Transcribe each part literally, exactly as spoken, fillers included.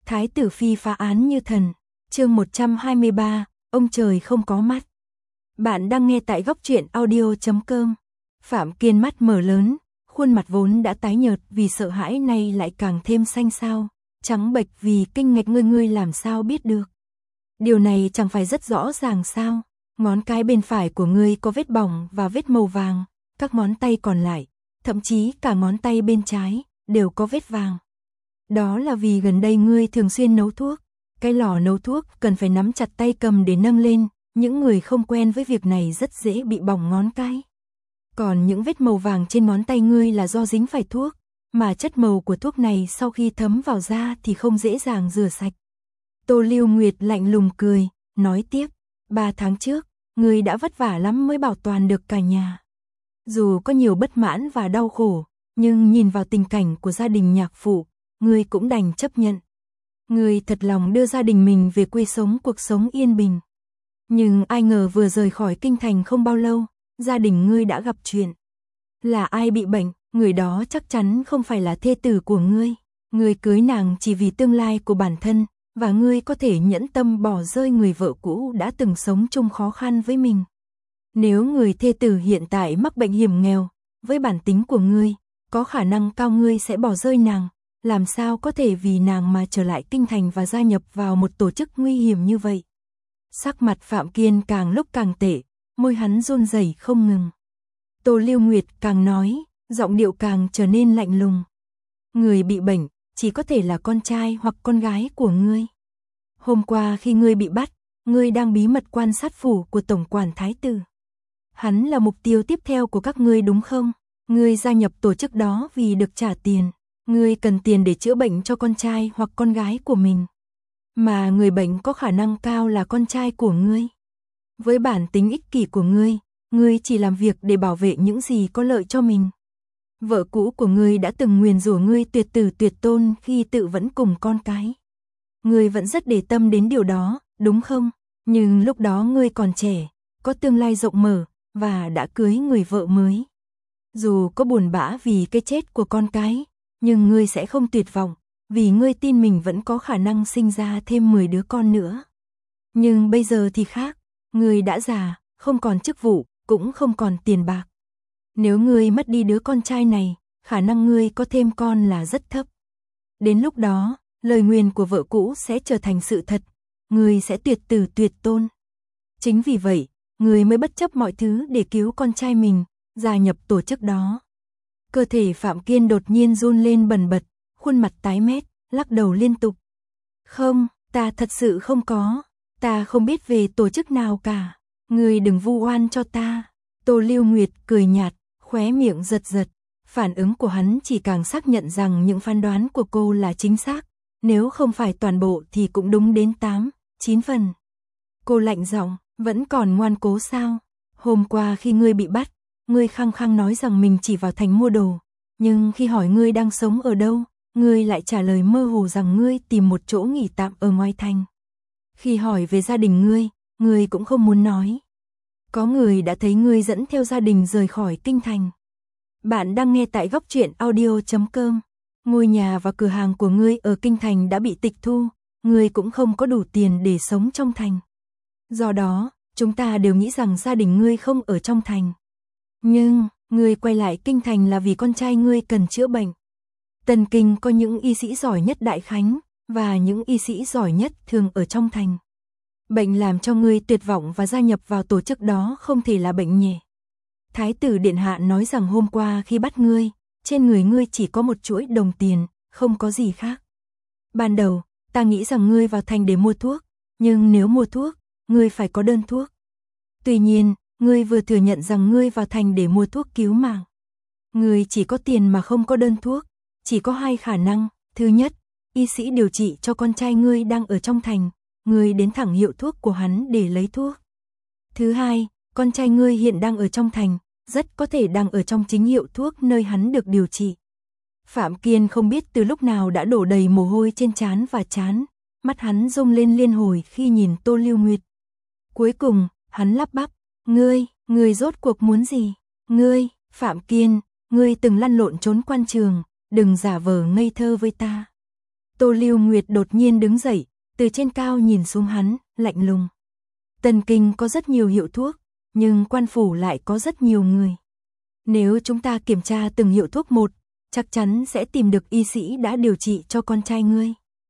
Thái tử phi phá án như thần. Chương một trăm hai mươi ba, ông trời không có mắt. Bạn đang nghe tại góc truyện audio chấm com. Phạm Kiên mắt mở lớn, khuôn mặt vốn đã tái nhợt vì sợ hãi nay lại càng thêm xanh xao, trắng bệch vì kinh ngạc. Ngươi ngươi làm sao biết được? Điều này chẳng phải rất rõ ràng sao? Ngón cái bên phải của ngươi có vết bỏng và vết màu vàng, các ngón tay còn lại, thậm chí cả ngón tay bên trái, đều có vết vàng. Đó là vì gần đây ngươi thường xuyên nấu thuốc, cái lò nấu thuốc cần phải nắm chặt tay cầm để nâng lên, những người không quen với việc này rất dễ bị bỏng ngón cái. Còn những vết màu vàng trên ngón tay ngươi là do dính phải thuốc, mà chất màu của thuốc này sau khi thấm vào da thì không dễ dàng rửa sạch. Tô Lưu Nguyệt lạnh lùng cười, nói tiếp, ba tháng trước, ngươi đã vất vả lắm mới bảo toàn được cả nhà. Dù có nhiều bất mãn và đau khổ, nhưng nhìn vào tình cảnh của gia đình nhạc phụ, ngươi cũng đành chấp nhận. Ngươi thật lòng đưa gia đình mình về quê sống cuộc sống yên bình. Nhưng ai ngờ vừa rời khỏi kinh thành không bao lâu, gia đình ngươi đã gặp chuyện. Là ai bị bệnh, người đó chắc chắn không phải là thê tử của ngươi. Ngươi cưới nàng chỉ vì tương lai của bản thân, và ngươi có thể nhẫn tâm bỏ rơi người vợ cũ đã từng sống chung khó khăn với mình. Nếu người thê tử hiện tại mắc bệnh hiểm nghèo, với bản tính của ngươi, có khả năng cao ngươi sẽ bỏ rơi nàng. Làm sao có thể vì nàng mà trở lại kinh thành và gia nhập vào một tổ chức nguy hiểm như vậy? Sắc mặt Phạm Kiên càng lúc càng tệ, môi hắn run rẩy không ngừng. Tô Lưu Nguyệt càng nói, giọng điệu càng trở nên lạnh lùng. Người bị bệnh, chỉ có thể là con trai hoặc con gái của ngươi. Hôm qua khi ngươi bị bắt, ngươi đang bí mật quan sát phủ của tổng quản thái tử. Hắn là mục tiêu tiếp theo của các ngươi đúng không? Ngươi gia nhập tổ chức đó vì được trả tiền. Ngươi cần tiền để chữa bệnh cho con trai hoặc con gái của mình. Mà người bệnh có khả năng cao là con trai của ngươi. Với bản tính ích kỷ của ngươi, ngươi chỉ làm việc để bảo vệ những gì có lợi cho mình. Vợ cũ của ngươi đã từng nguyền rủa ngươi tuyệt tử tuyệt tôn khi tự vẫn cùng con cái. Ngươi vẫn rất để tâm đến điều đó, đúng không? Nhưng lúc đó ngươi còn trẻ, có tương lai rộng mở, và đã cưới người vợ mới. Dù có buồn bã vì cái chết của con cái, nhưng ngươi sẽ không tuyệt vọng, vì ngươi tin mình vẫn có khả năng sinh ra thêm mười đứa con nữa. Nhưng bây giờ thì khác, ngươi đã già, không còn chức vụ, cũng không còn tiền bạc. Nếu ngươi mất đi đứa con trai này, khả năng ngươi có thêm con là rất thấp. Đến lúc đó, lời nguyền của vợ cũ sẽ trở thành sự thật, ngươi sẽ tuyệt tử tuyệt tôn. Chính vì vậy, ngươi mới bất chấp mọi thứ để cứu con trai mình, gia nhập tổ chức đó. Cơ thể Phạm Kiên đột nhiên run lên bần bật, khuôn mặt tái mét, lắc đầu liên tục. Không, ta thật sự không có, ta không biết về tổ chức nào cả, ngươi đừng vu oan cho ta. Tô Lưu Nguyệt cười nhạt, khóe miệng giật giật, phản ứng của hắn chỉ càng xác nhận rằng những phán đoán của cô là chính xác, nếu không phải toàn bộ thì cũng đúng đến tám, chín phần. Cô lạnh giọng, vẫn còn ngoan cố sao? Hôm qua khi ngươi bị bắt, ngươi khăng khăng nói rằng mình chỉ vào thành mua đồ, nhưng khi hỏi ngươi đang sống ở đâu, ngươi lại trả lời mơ hồ rằng ngươi tìm một chỗ nghỉ tạm ở ngoài thành. Khi hỏi về gia đình ngươi, ngươi cũng không muốn nói. Có người đã thấy ngươi dẫn theo gia đình rời khỏi kinh thành. Bạn đang nghe tại góc truyện audio chấm com. Ngôi nhà và cửa hàng của ngươi ở kinh thành đã bị tịch thu, ngươi cũng không có đủ tiền để sống trong thành. Do đó, chúng ta đều nghĩ rằng gia đình ngươi không ở trong thành. Nhưng, ngươi quay lại kinh thành là vì con trai ngươi cần chữa bệnh. Tần Kinh có những y sĩ giỏi nhất Đại Khánh, và những y sĩ giỏi nhất thường ở trong thành. Bệnh làm cho ngươi tuyệt vọng và gia nhập vào tổ chức đó không thể là bệnh nhẹ. Thái tử Điện Hạ nói rằng hôm qua khi bắt ngươi, trên người ngươi chỉ có một chuỗi đồng tiền, không có gì khác. Ban đầu, ta nghĩ rằng ngươi vào thành để mua thuốc, nhưng nếu mua thuốc, ngươi phải có đơn thuốc. Tuy nhiên, ngươi vừa thừa nhận rằng ngươi vào thành để mua thuốc cứu mạng. Ngươi chỉ có tiền mà không có đơn thuốc, chỉ có hai khả năng. Thứ nhất, y sĩ điều trị cho con trai ngươi đang ở trong thành, ngươi đến thẳng hiệu thuốc của hắn để lấy thuốc. Thứ hai, con trai ngươi hiện đang ở trong thành, rất có thể đang ở trong chính hiệu thuốc nơi hắn được điều trị. Phạm Kiên không biết từ lúc nào đã đổ đầy mồ hôi trên trán và trán, mắt hắn rung lên liên hồi khi nhìn Tô Lưu Nguyệt. Cuối cùng, hắn lắp bắp, ngươi, ngươi rốt cuộc muốn gì? Ngươi, Phạm Kiên, ngươi từng lăn lộn trốn quan trường, đừng giả vờ ngây thơ với ta. Tô Lưu Nguyệt đột nhiên đứng dậy, từ trên cao nhìn xuống hắn, lạnh lùng. Tân Kinh có rất nhiều hiệu thuốc, nhưng quan phủ lại có rất nhiều người. Nếu chúng ta kiểm tra từng hiệu thuốc một, chắc chắn sẽ tìm được y sĩ đã điều trị cho con trai ngươi.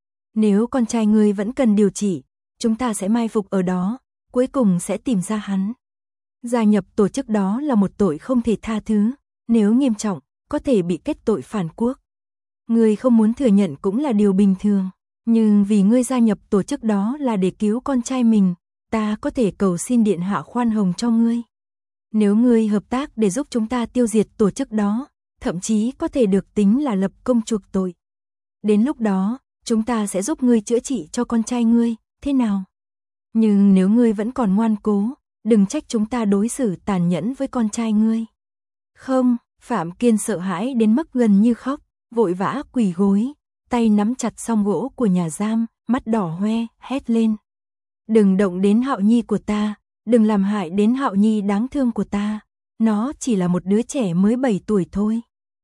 Nếu con trai ngươi vẫn cần điều trị, chúng ta sẽ mai phục ở đó, cuối cùng sẽ tìm ra hắn. Gia nhập tổ chức đó là một tội không thể tha thứ, nếu nghiêm trọng, có thể bị kết tội phản quốc. Ngươi không muốn thừa nhận cũng là điều bình thường, nhưng vì ngươi gia nhập tổ chức đó là để cứu con trai mình, ta có thể cầu xin điện hạ khoan hồng cho ngươi. Nếu ngươi hợp tác để giúp chúng ta tiêu diệt tổ chức đó, thậm chí có thể được tính là lập công chuộc tội. Đến lúc đó, chúng ta sẽ giúp ngươi chữa trị cho con trai ngươi, thế nào? Nhưng nếu ngươi vẫn còn ngoan cố, đừng trách chúng ta đối xử tàn nhẫn với con trai ngươi. Không, Phạm Kiên sợ hãi đến mức gần như khóc, vội vã quỳ gối, tay nắm chặt song gỗ của nhà giam, mắt đỏ hoe, hét lên. Đừng động đến Hạo Nhi của ta, đừng làm hại đến Hạo Nhi đáng thương của ta, nó chỉ là một đứa trẻ mới bảy tuổi thôi.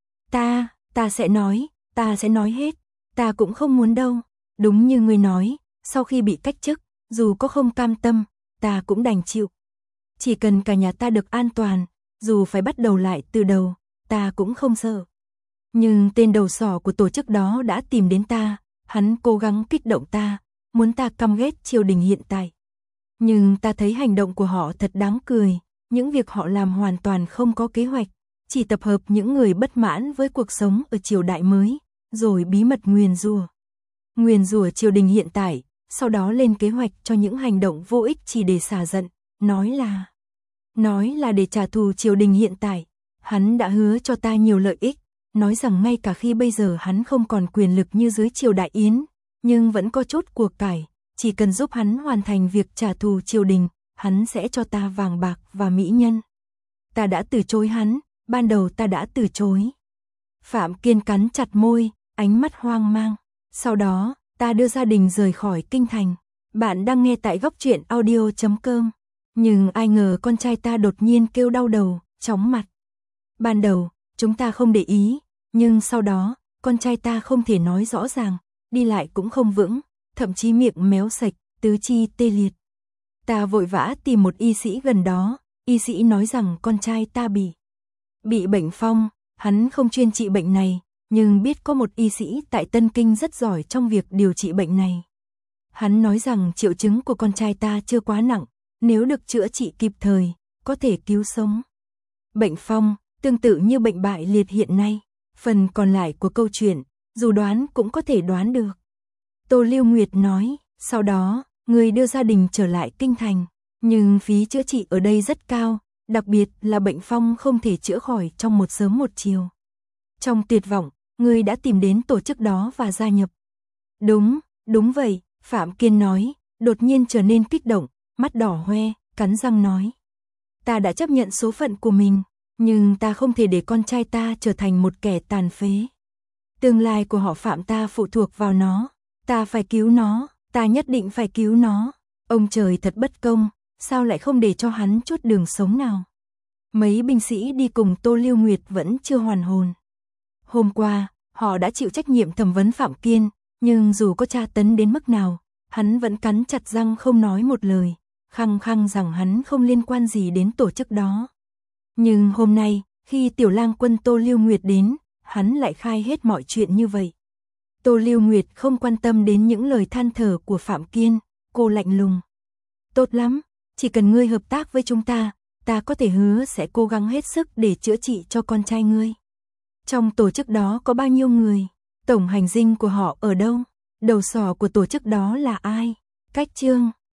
Ta, ta sẽ nói, ta sẽ nói hết, ta cũng không muốn đâu, đúng như ngươi nói, sau khi bị cách chức, dù có không cam tâm, ta cũng đành chịu. Chỉ cần cả nhà ta được an toàn, dù phải bắt đầu lại từ đầu, ta cũng không sợ. Nhưng tên đầu sỏ của tổ chức đó đã tìm đến ta, hắn cố gắng kích động ta, muốn ta căm ghét triều đình hiện tại. Nhưng ta thấy hành động của họ thật đáng cười, những việc họ làm hoàn toàn không có kế hoạch, chỉ tập hợp những người bất mãn với cuộc sống ở triều đại mới, rồi bí mật nguyền rủa. Nguyền rủa triều đình hiện tại, sau đó lên kế hoạch cho những hành động vô ích chỉ để xả giận, nói là nói là để trả thù triều đình hiện tại. Hắn đã hứa cho ta nhiều lợi ích, nói rằng ngay cả khi bây giờ hắn không còn quyền lực như dưới triều đại Yến, nhưng vẫn có chút của cải, chỉ cần giúp hắn hoàn thành việc trả thù triều đình, hắn sẽ cho ta vàng bạc và mỹ nhân. Ta đã từ chối hắn, ban đầu ta đã từ chối. Phạm Kiên cắn chặt môi, ánh mắt hoang mang. Sau đó, ta đưa gia đình rời khỏi kinh thành. Bạn đang nghe tại góc truyện audio chấm com. Nhưng ai ngờ con trai ta đột nhiên kêu đau đầu, chóng mặt. Ban đầu, chúng ta không để ý, nhưng sau đó, con trai ta không thể nói rõ ràng, đi lại cũng không vững, thậm chí miệng méo sạch, tứ chi tê liệt. Ta vội vã tìm một y sĩ gần đó, y sĩ nói rằng con trai ta bị bị bệnh phong, hắn không chuyên trị bệnh này, nhưng biết có một y sĩ tại Tân Kinh rất giỏi trong việc điều trị bệnh này. Hắn nói rằng triệu chứng của con trai ta chưa quá nặng, nếu được chữa trị kịp thời, có thể cứu sống. Bệnh phong, tương tự như bệnh bại liệt hiện nay, phần còn lại của câu chuyện, dù đoán cũng có thể đoán được. Tô Lưu Nguyệt nói, sau đó, người đưa gia đình trở lại kinh thành, nhưng phí chữa trị ở đây rất cao, đặc biệt là bệnh phong không thể chữa khỏi trong một sớm một chiều. Trong tuyệt vọng, người đã tìm đến tổ chức đó và gia nhập. Đúng, đúng vậy, Phạm Kiên nói, đột nhiên trở nên kích động, mắt đỏ hoe, cắn răng nói. Ta đã chấp nhận số phận của mình, nhưng ta không thể để con trai ta trở thành một kẻ tàn phế. Tương lai của họ Phạm ta phụ thuộc vào nó, ta phải cứu nó, ta nhất định phải cứu nó. Ông trời thật bất công, sao lại không để cho hắn chút đường sống nào. Mấy binh sĩ đi cùng Tô Lưu Nguyệt vẫn chưa hoàn hồn. Hôm qua, họ đã chịu trách nhiệm thẩm vấn Phạm Kiên, nhưng dù có tra tấn đến mức nào, hắn vẫn cắn chặt răng không nói một lời, khăng khăng rằng hắn không liên quan gì đến tổ chức đó. Nhưng hôm nay, khi tiểu lang quân Tô Lưu Nguyệt đến, hắn lại khai hết mọi chuyện như vậy. Tô Lưu Nguyệt không quan tâm đến những lời than thở của Phạm Kiên, cô lạnh lùng. Tốt lắm, chỉ cần ngươi hợp tác với chúng ta, ta có thể hứa sẽ cố gắng hết sức để chữa trị cho con trai ngươi. Trong tổ chức đó có bao nhiêu người? Tổng hành dinh của họ ở đâu? Đầu sỏ của tổ chức đó là ai? Cách chương